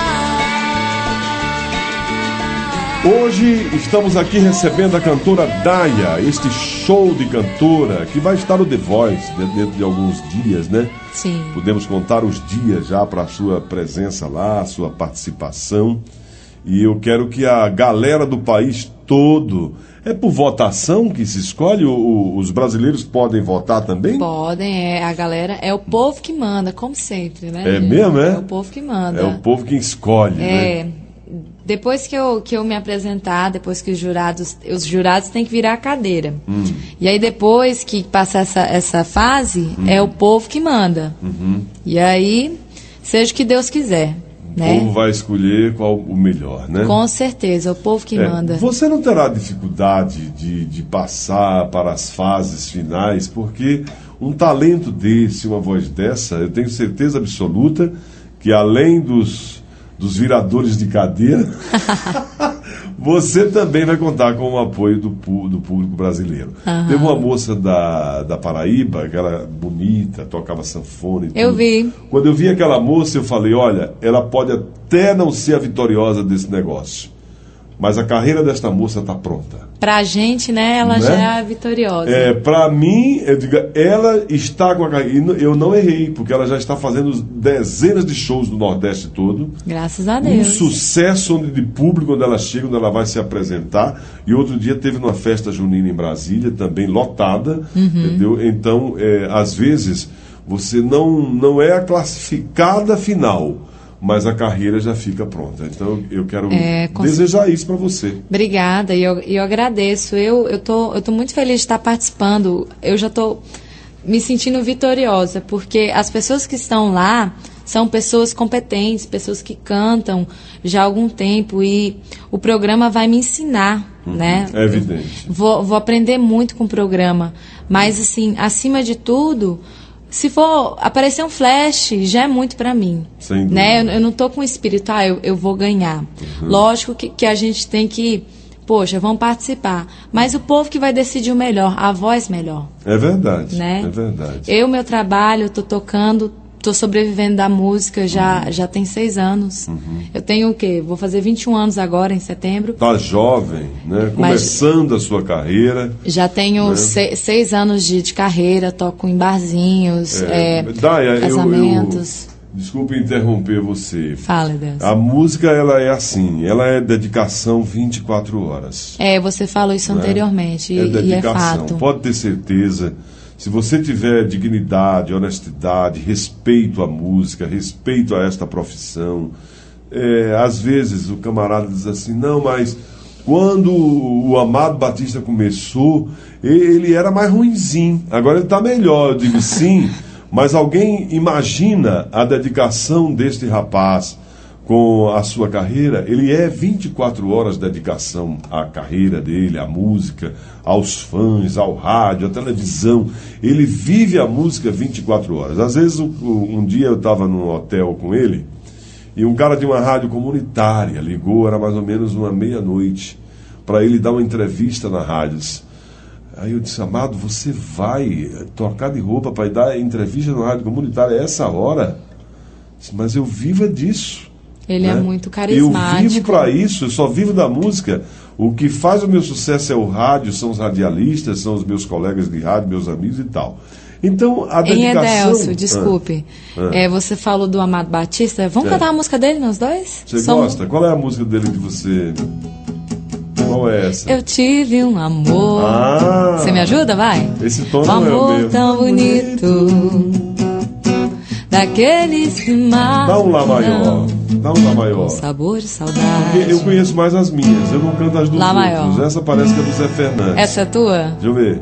Hoje estamos aqui recebendo a cantora Daia, este show de cantora que vai estar no The Voice dentro de alguns dias, né? Sim. Podemos contar os dias já para a sua presença lá, a sua participação. E eu quero que a galera do país todo... É por votação que se escolhe? O, o, os brasileiros podem votar também? Podem, é. A galera... É o povo que manda, como sempre, né? É mesmo, é? É o povo que manda. É o povo que escolhe, é. né? Depois que eu, que eu me apresentar, depois que os jurados... Os jurados têm que virar a cadeira. Hum. E aí, depois que passar essa, essa fase, hum. é o povo que manda. Uhum. E aí, seja o que Deus quiser. né? O povo vai escolher qual o melhor, né? Com certeza, o povo que É, manda. Você não terá dificuldade de, de passar para as fases finais, porque um talento desse, uma voz dessa, eu tenho certeza absoluta que além dos, dos viradores de cadeira, você também vai contar com o apoio do, do público brasileiro. Aham. Teve uma moça da, da Paraíba, que era bonita, tocava sanfona e tudo. Eu vi. Quando eu vi aquela moça, eu falei, olha, ela pode até não ser a vitoriosa desse negócio, mas a carreira desta moça está pronta. Pra gente, né, ela Né? já é a vitoriosa. É, para mim, eu digo, ela está com a carreira, e eu não errei, porque ela já está fazendo dezenas de shows no Nordeste todo. Graças a Um Deus. sucesso onde, de público, onde ela chega, onde ela vai se apresentar. E outro dia teve numa festa junina em Brasília, também lotada. Uhum. Entendeu? Então, é, às vezes, você não, não é a classificada final, mas a carreira já fica pronta. Então, eu quero É, com desejar isso para você. Obrigada, e eu, e eu agradeço. Eu, eu, tô, eu tô muito feliz de estar participando. Eu já tô me sentindo vitoriosa, porque as pessoas que estão lá são pessoas competentes, pessoas que cantam já há algum tempo, e o programa vai me ensinar, Uhum, né? é evidente. Eu Vou, vou aprender muito com o programa, mas assim, acima de tudo, se for aparecer um flash, já é muito pra mim. Sem dúvida. Né? Eu, eu não tô com o espírito, ah, eu, eu vou ganhar. Uhum. Lógico que, que a gente tem que, poxa, vamos participar. Mas o povo que vai decidir o melhor, a voz melhor. É verdade, Né? é verdade. Eu, meu trabalho, eu tô tocando, tô sobrevivendo da música já, Uhum. já tem seis anos. Eu tenho o quê? Vou fazer vinte e um anos agora, em setembro. Tá jovem, né? Mas- Começando a sua carreira. Já tenho Né? se- seis anos de, de carreira, toco em barzinhos, é, Daia, eu, casamentos. eu, desculpe interromper você. Fala, Deus. A música, ela é assim, ela é dedicação vinte e quatro horas. É, você falou isso né? anteriormente, É e, e é dedicação. fato. Pode ter certeza. Se você tiver dignidade, honestidade, respeito à música, respeito a esta profissão, é, às vezes o camarada diz assim, não, mas quando o Amado Batista começou, ele era mais ruinzinho, agora ele está melhor. Eu digo sim, mas alguém imagina a dedicação deste rapaz com a sua carreira? Ele é vinte e quatro horas de dedicação à carreira dele, à música, aos fãs, ao rádio, à televisão. Ele vive a música vinte e quatro horas. Às vezes, um, um dia eu estava num hotel com ele e um cara de uma rádio comunitária ligou, era mais ou menos uma meia-noite, para ele dar uma entrevista na rádio. Aí eu disse, Amado, você vai trocar de roupa para ir dar entrevista na rádio comunitária a essa hora? Eu disse, mas eu vivo é disso. Ele né? é muito carismático. Eu vivo para isso, eu só vivo da música. O que faz o meu sucesso é o rádio, são os radialistas, são os meus colegas de rádio, meus amigos e tal. Então, a Em dedicação... Edelcio, desculpe. Ah, ah. É, você falou do Amado Batista. Vamos É. cantar a música dele, nós dois? Você São- gosta? Qual é a música dele que você... Qual é essa? Eu tive um amor. Ah. Você me ajuda? Vai. Esse tom Um não é o amor mesmo. tão bonito. Daqueles que matam. Dá um Lá maior. Dá um Lá maior. Sabor de Porque saudade. eu conheço mais as minhas, eu não canto as dos Lá outros. maior. Essa parece que é do Zé Fernandes. Essa é tua? Deixa eu ver.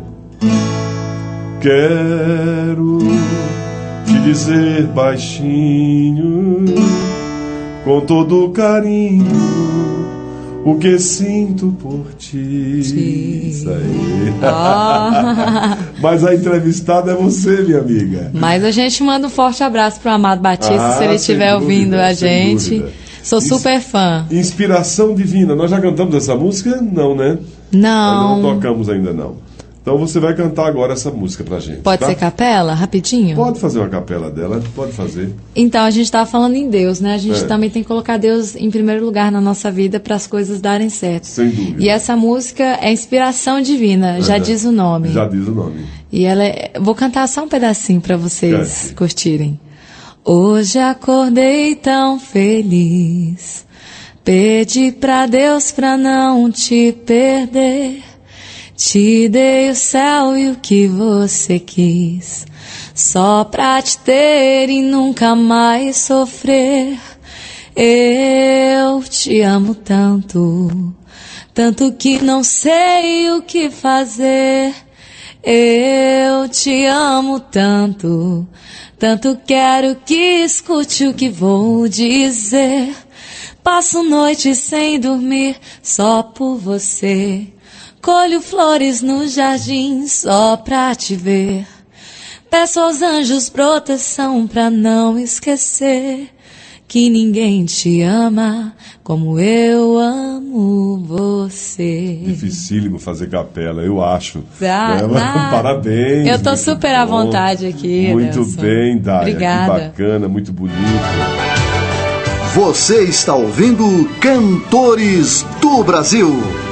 Quero te dizer baixinho, com todo carinho, o que sinto por ti. Sim. Isso aí. Ah. Mas a entrevistada é você, minha amiga. Mas a gente manda um forte abraço pro Amado Batista, Ah, se ele sem estiver dúvida, ouvindo a sem gente. dúvida. Sou Isso- super fã. Inspiração Divina. Nós já cantamos essa música? Não, né? Não. Ainda não tocamos ainda não. Então você vai cantar agora essa música pra gente. Pode tá? ser capela, rapidinho? Pode fazer uma capela dela, pode fazer. Então, a gente estava falando em Deus, né? A gente É. também tem que colocar Deus em primeiro lugar na nossa vida para as coisas darem certo. Sem dúvida. E essa música é inspiração divina, já É. diz o nome. Já diz o nome. E ela é... Vou cantar só um pedacinho para vocês Cante. curtirem. Hoje acordei tão feliz, pedi pra Deus pra não te perder. Te dei o céu e o que você quis, só pra te ter e nunca mais sofrer. Eu te amo tanto, tanto que não sei o que fazer. Eu te amo tanto, Tanto quero que escute o que vou dizer. Passo noites sem dormir só por você. Colho flores no jardim só pra te ver. Peço aos anjos proteção pra não esquecer que ninguém te ama como eu amo você. Dificílimo fazer capela, eu acho. Ah, é, ah, parabéns. Eu tô super bom. à vontade aqui. Muito Nelson. bem, Daya. Obrigada. Que bacana, muito bonito. Você está ouvindo Cantores do Brasil.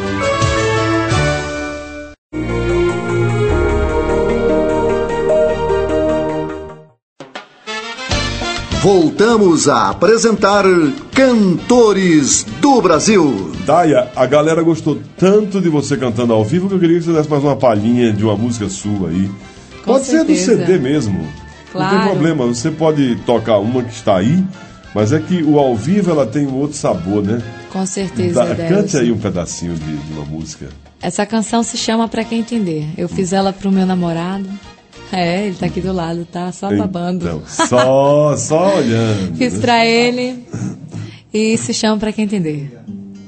Voltamos a apresentar Cantores do Brasil. Daya, a galera gostou tanto de você cantando ao vivo que eu queria que você desse mais uma palhinha de uma música sua aí. Com pode certeza. ser do C D mesmo. Claro. Não tem problema, você pode tocar uma que está aí, mas é que o ao vivo ela tem um outro sabor, né? Com certeza, Da, Cante aí um pedacinho de, de uma música. Essa canção se chama Pra Quem Entender. Eu fiz ela pro meu namorado. É, ele tá aqui do lado, tá só babando. Então, só, só olhando. Fiz né? pra ele e se chama Pra Quem Entender.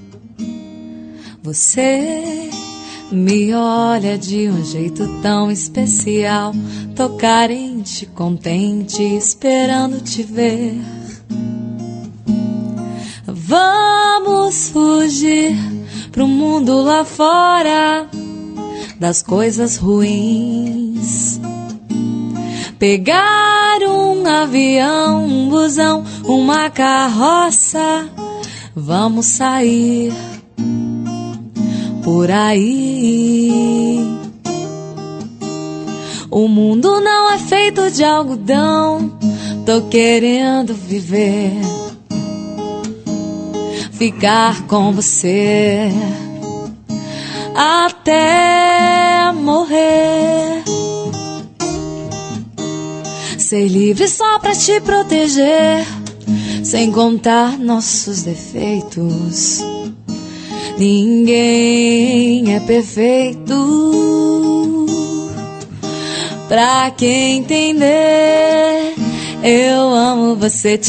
Você me olha de um jeito tão especial, tô carente, contente, esperando te ver. Vamos fugir pro mundo lá fora das coisas ruins. Pegar um avião, um busão, uma carroça. Vamos sair por aí. O mundo não é feito de algodão. Tô querendo viver, ficar com você até morrer. Ser livre só pra te proteger, sem contar nossos defeitos. Ninguém é perfeito. Pra quem entender, eu amo você.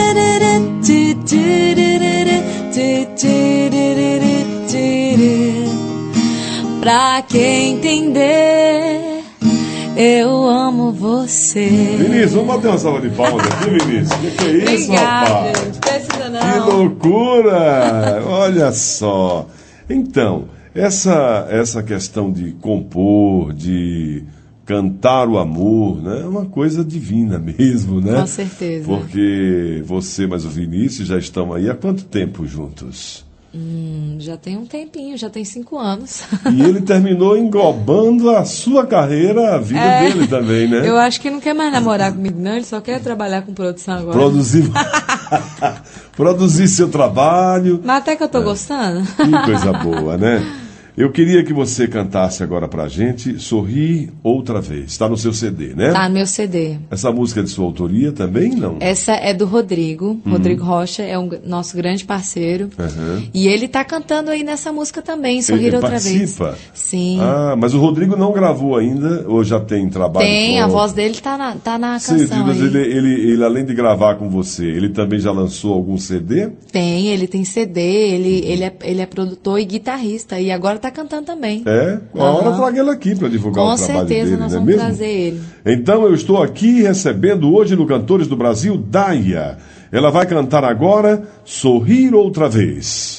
Pra quem entender, eu amo você. Vinícius, vamos bater uma salva de palmas aqui, Vinícius. O que, que é isso, Obrigada, rapaz? gente. Precisa não. Que loucura! Olha só. Então, essa, essa questão de compor, de cantar o amor, né, é uma coisa divina mesmo, né? Com certeza. Porque você, mas o Vinícius já estão aí há quanto tempo juntos? Hum, já tem um tempinho, já tem cinco anos. E ele terminou englobando a sua carreira, a vida É, dele também, né? Eu acho que não quer mais namorar comigo, não. Ele só quer trabalhar com produção agora. Produzir, produzir seu trabalho. Mas até que eu tô gostando. Que coisa boa, né? Eu queria que você cantasse agora pra gente Sorri Outra Vez. Está no seu C D, né? Tá no meu C D. Essa música é de sua autoria também, não? Essa é do Rodrigo. Uhum. Rodrigo Rocha é um nosso grande parceiro. Uhum. E ele tá cantando aí nessa música também, Sorrir Ele Outra participa? Vez. Sim. Ah, mas o Rodrigo não gravou ainda ou já tem trabalho Tem, pronto? a voz dele tá na, tá na Sim, canção mas aí. ele, ele, ele, além de gravar com você, ele também já lançou algum C D? Tem, ele tem C D, ele, ele, é, ele é produtor e guitarrista. E agora tá cantando também. É? Uma hora Aham. traga ele aqui para divulgar Com o trabalho certeza dele, nós não é vamos mesmo? trazer ele. Então eu estou aqui recebendo hoje no Cantores do Brasil, Daya. Ela vai cantar agora Sorrir Outra Vez.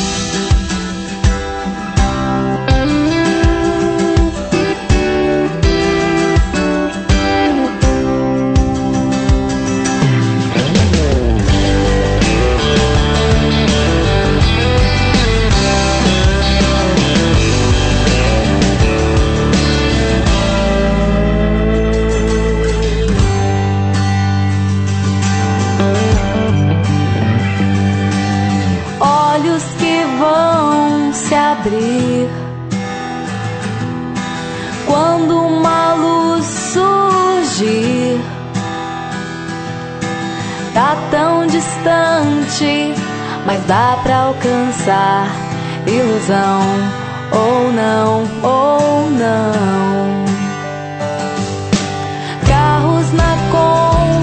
Olhos que vão se abrir quando uma luz surgir. Tá tão distante, mas dá pra alcançar. Ilusão, ou não, ou não. Carros na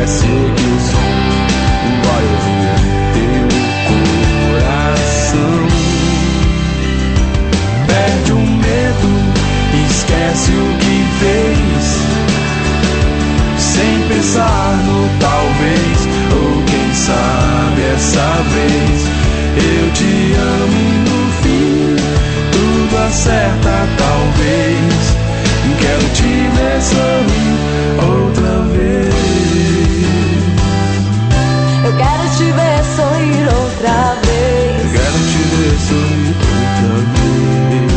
esquece que o som vai ouvir teu coração. Perde o medo, esquece o que fez, sem pensar no talvez, ou quem sabe essa vez eu te amo e no fim tudo acerta talvez. Quero te ver sorrir outra vez. Eu quero te ver sorrir outra vez. Eu quero te ver sorrir outra vez.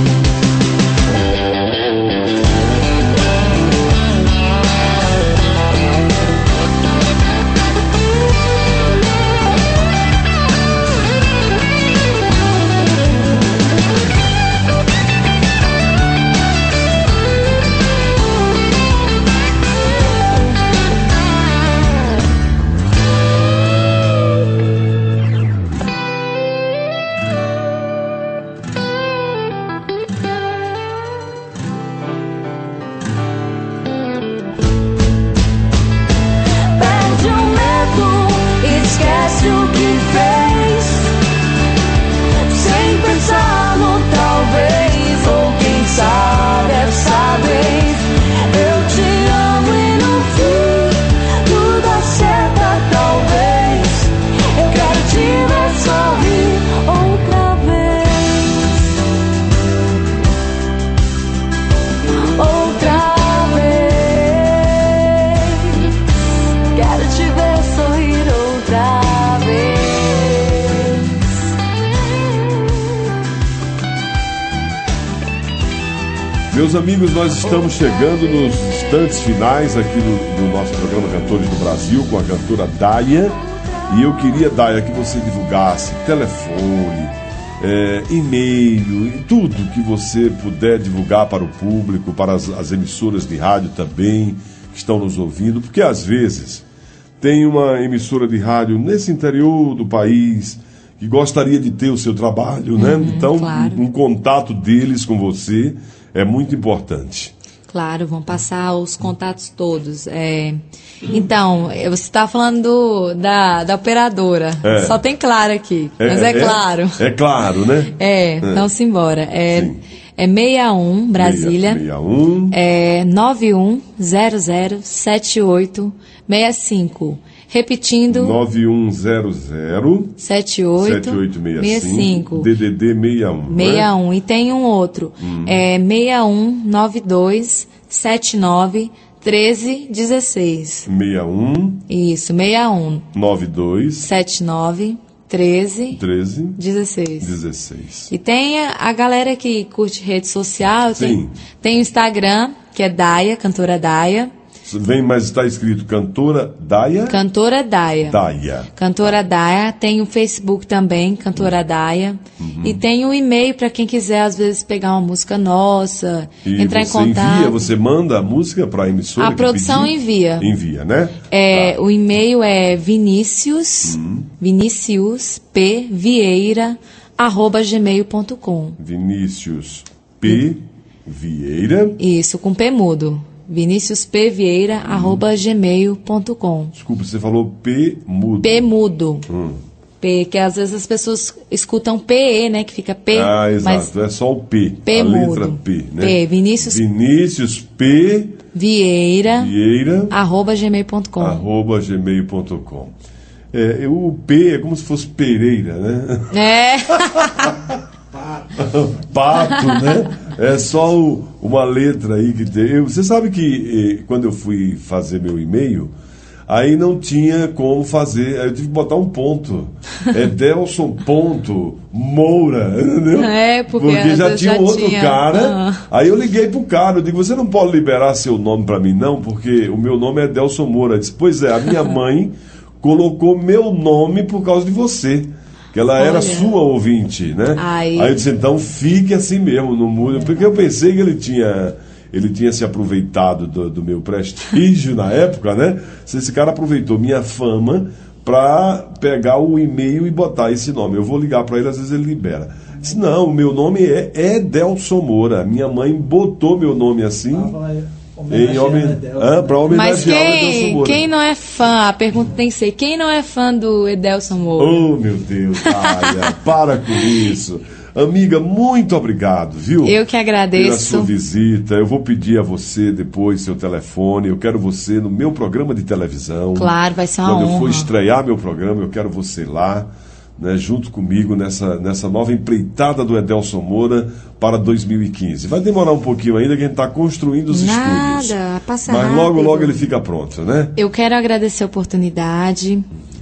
Meus amigos, nós estamos chegando nos instantes finais aqui do, do nosso programa Cantores do Brasil com a cantora Daia. E eu queria, Daia, que você divulgasse telefone, é, e-mail, e tudo que você puder divulgar para o público, para as, as emissoras de rádio também que estão nos ouvindo, porque às vezes tem uma emissora de rádio nesse interior do país que gostaria de ter o seu trabalho, né? Uhum, então, claro. um, um contato deles com você é muito importante. Claro, vão passar os contatos todos. É, então, você está falando do, da, da operadora. É. Só tem claro aqui, É, mas é, é claro. É claro, né? É, então simbora. É, é sessenta e um, Brasília. sessenta e um. É nove um zero zero sete oito seis cinco. Repetindo. nove um zero zero sete oito seis cinco. D D D sessenta e um. sessenta e um. E tem um outro. Hum. É seis um nove dois sete nove um três um seis. sessenta e um. Isso, sessenta e um. nove dois sete nove treze treze dezesseis. dezesseis. E tem a, a galera que curte rede social. Sim. Tem, tem o Instagram, que é Daia, cantora Daia. Vem, mas está escrito cantora Daia? Cantora Daia. Daia. Cantora Daia. Tem o Facebook também, Cantora Daia. Uhum. E tem o e-mail para quem quiser, às vezes, pegar uma música nossa, e entrar em contato. Você envia, você manda a música para a emissora? A produção pedir? envia. Envia, né? É, tá. O e-mail é Vinícius, uhum. Vinícius P. Vieira, arroba gmail ponto com. Vinícius P. Vieira. Isso, com P mudo. Vinícius P. Vieira, hum. arroba gmail ponto com. Desculpa, você falou P mudo. P mudo. Hum. P, que às vezes as pessoas escutam P E, né? Que fica P. Ah, exato. Mas é só o P. P a mudo. letra P, né? P. Vinícius. Vinícius P. Vieira. Vieira. Arroba gmail ponto com. Arroba gmail ponto com. É, o P é como se fosse Pereira, né? É. Pato, né? É só o, uma letra aí que tem. Eu, você sabe que eh, quando eu fui fazer meu e-mail, aí não tinha como fazer. Aí eu tive que botar um ponto. É Delson ponto Moura, entendeu? É, porque, porque já tinha já outro tinha. cara. Uhum. Aí eu liguei pro cara, eu digo, você não pode liberar seu nome pra mim, não, porque o meu nome é Delson Moura. Ele disse, pois é, a minha mãe colocou meu nome por causa de você. Que ela era Olha. sua ouvinte, né? Aí... Aí eu disse, então fique assim mesmo, não muda. Porque eu pensei que ele tinha, ele tinha se aproveitado do, do meu prestígio na época, né? Esse cara aproveitou minha fama para pegar o e-mail e botar esse nome. Eu vou ligar para ele, às vezes ele libera. Disse, não, o meu nome é Edelson Moura. Minha mãe botou meu nome assim. Tava, Em homem... ah, para homenagear Mas o Edelson quem, Moura. quem não é fã, a pergunta tem que ser, quem não é fã do Edelson Moura? Oh, meu Deus, Dália, para com isso. Amiga, muito obrigado, viu? Eu que agradeço. Pela sua visita. Eu vou pedir a você depois seu telefone. Eu quero você no meu programa de televisão. Claro, vai ser uma Quando honra. eu for estrear meu programa, eu quero você lá, né, junto comigo nessa, nessa nova empreitada do Edelson Moura para dois mil e quinze. Vai demorar um pouquinho ainda, que a gente está construindo os Nada, estúdios. passa Mas rápido. logo, logo ele fica pronto, né? Eu quero agradecer a oportunidade,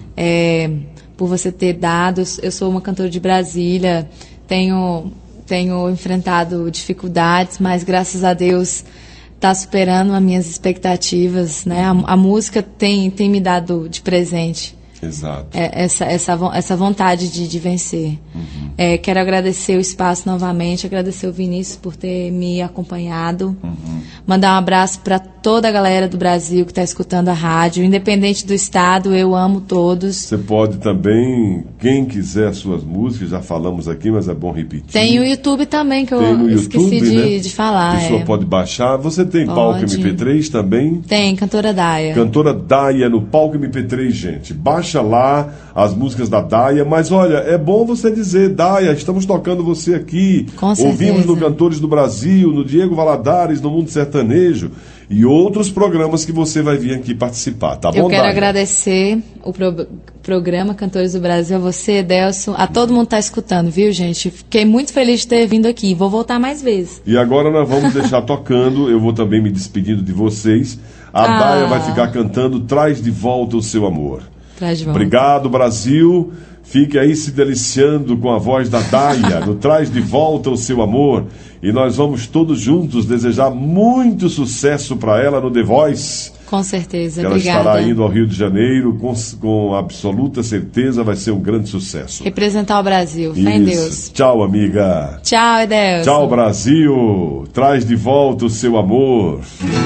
é, por você ter dado. Eu sou uma cantora de Brasília, tenho, tenho enfrentado dificuldades, mas graças a Deus está superando as minhas expectativas, né? A, a música tem, tem me dado de presente. Exato. É, essa, essa, essa vontade de, de vencer. Uhum. É, quero agradecer o espaço novamente, agradecer o Vinícius por ter me acompanhado. Uhum. Mandar um abraço para toda a galera do Brasil que está escutando a rádio. Independente do estado, eu amo todos. Você pode também, quem quiser as suas músicas, já falamos aqui, mas é bom repetir. Tem o YouTube também, que eu tem no esqueci YouTube, de, né? de falar. A pessoa é. pode baixar. Você tem Pode. Palco M P três também? Tem, Cantora Daia. Cantora Daia no Palco M P três, gente. Baixa lá as músicas da Daia. Mas olha, é bom você dizer, Daia, estamos tocando você aqui. Com certeza. Ouvimos no Cantores do Brasil, no Diego Valadares, no Mundo Sertanejo e outros programas que você vai vir aqui participar, tá bom, Eu quero Daia? agradecer o pro, programa Cantores do Brasil, a você, Edelson, a todo mundo que está escutando, viu, gente? Fiquei muito feliz de ter vindo aqui. Vou voltar mais vezes. E agora nós vamos deixar tocando, eu vou também me despedindo de vocês. A Ah. Daia vai ficar cantando Traz de Volta o Seu Amor. Traz de volta. Obrigado, Brasil. Fique aí se deliciando com a voz da Daia, no Traz de Volta o Seu Amor. E nós vamos todos juntos desejar muito sucesso para ela no The Voice. Com certeza, Ela obrigada. estará indo ao Rio de Janeiro, com, com absoluta certeza vai ser um grande sucesso. Representar o Brasil, fé em Isso. Deus. Tchau, amiga. Tchau, Edelson. Tchau, Brasil. Traz de volta o seu amor.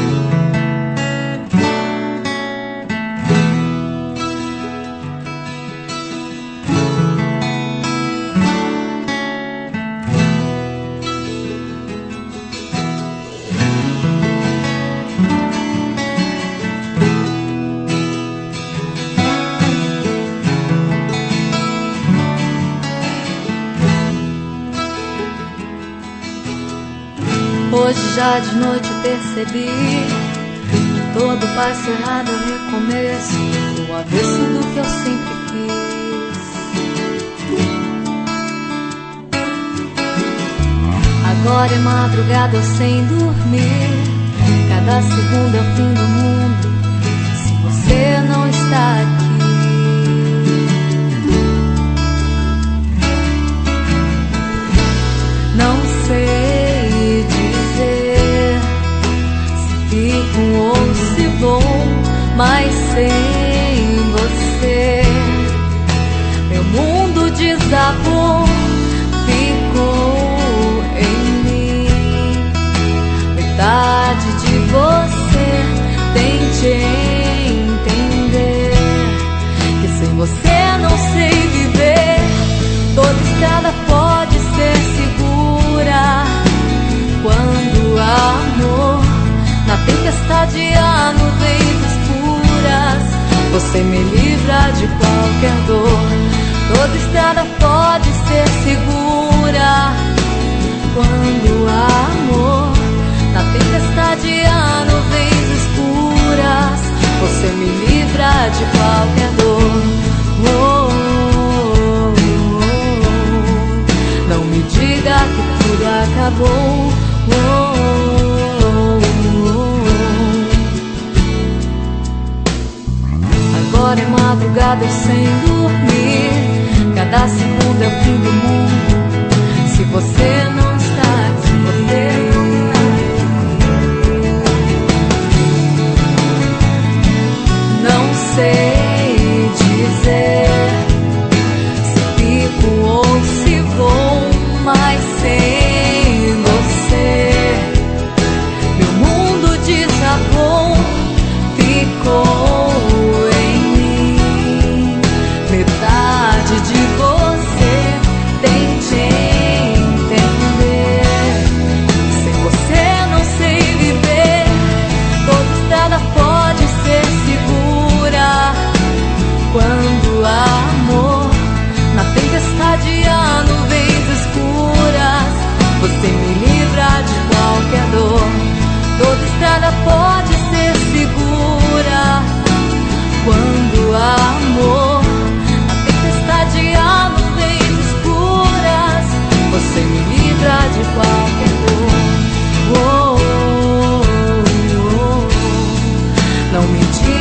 Hoje já de noite eu percebi que todo passo errado é recomeço, o avesso do que eu sempre quis. Agora é madrugada eu sem dormir, cada segundo é o fim do mundo se você não está aqui. Não sei dizer se fico ou se vou, mas sem você meu mundo desabou, ficou em mim. Metade de você, tente entender que sem você não sei viver. Toda estrada pode ser segura quando há amor. Na tempestade há nuvens escuras, você me livra de qualquer dor. Toda estrada pode ser segura quando há amor. Na tempestade há nuvens escuras, você me livra de qualquer dor. Oh, oh, oh, oh. Não me diga que tudo acabou. Oh, oh, oh. Agora é madrugada eu sem dormir, cada segundo é o fim do mundo se você não está aqui. Você não está aqui. Não sei dizer se fico ou se vou, mas sem você meu mundo desabou, ficou em mim. Metade de você, tente entender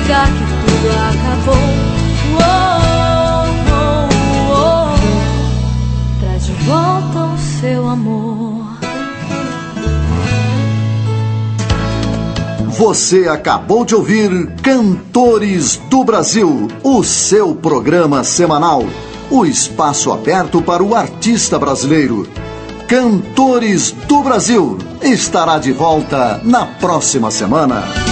diga que tudo acabou. Oh, oh, oh. Traz de volta o seu amor. Você acabou de ouvir Cantores do Brasil, o seu programa semanal, o espaço aberto para o artista brasileiro. Cantores do Brasil estará de volta na próxima semana.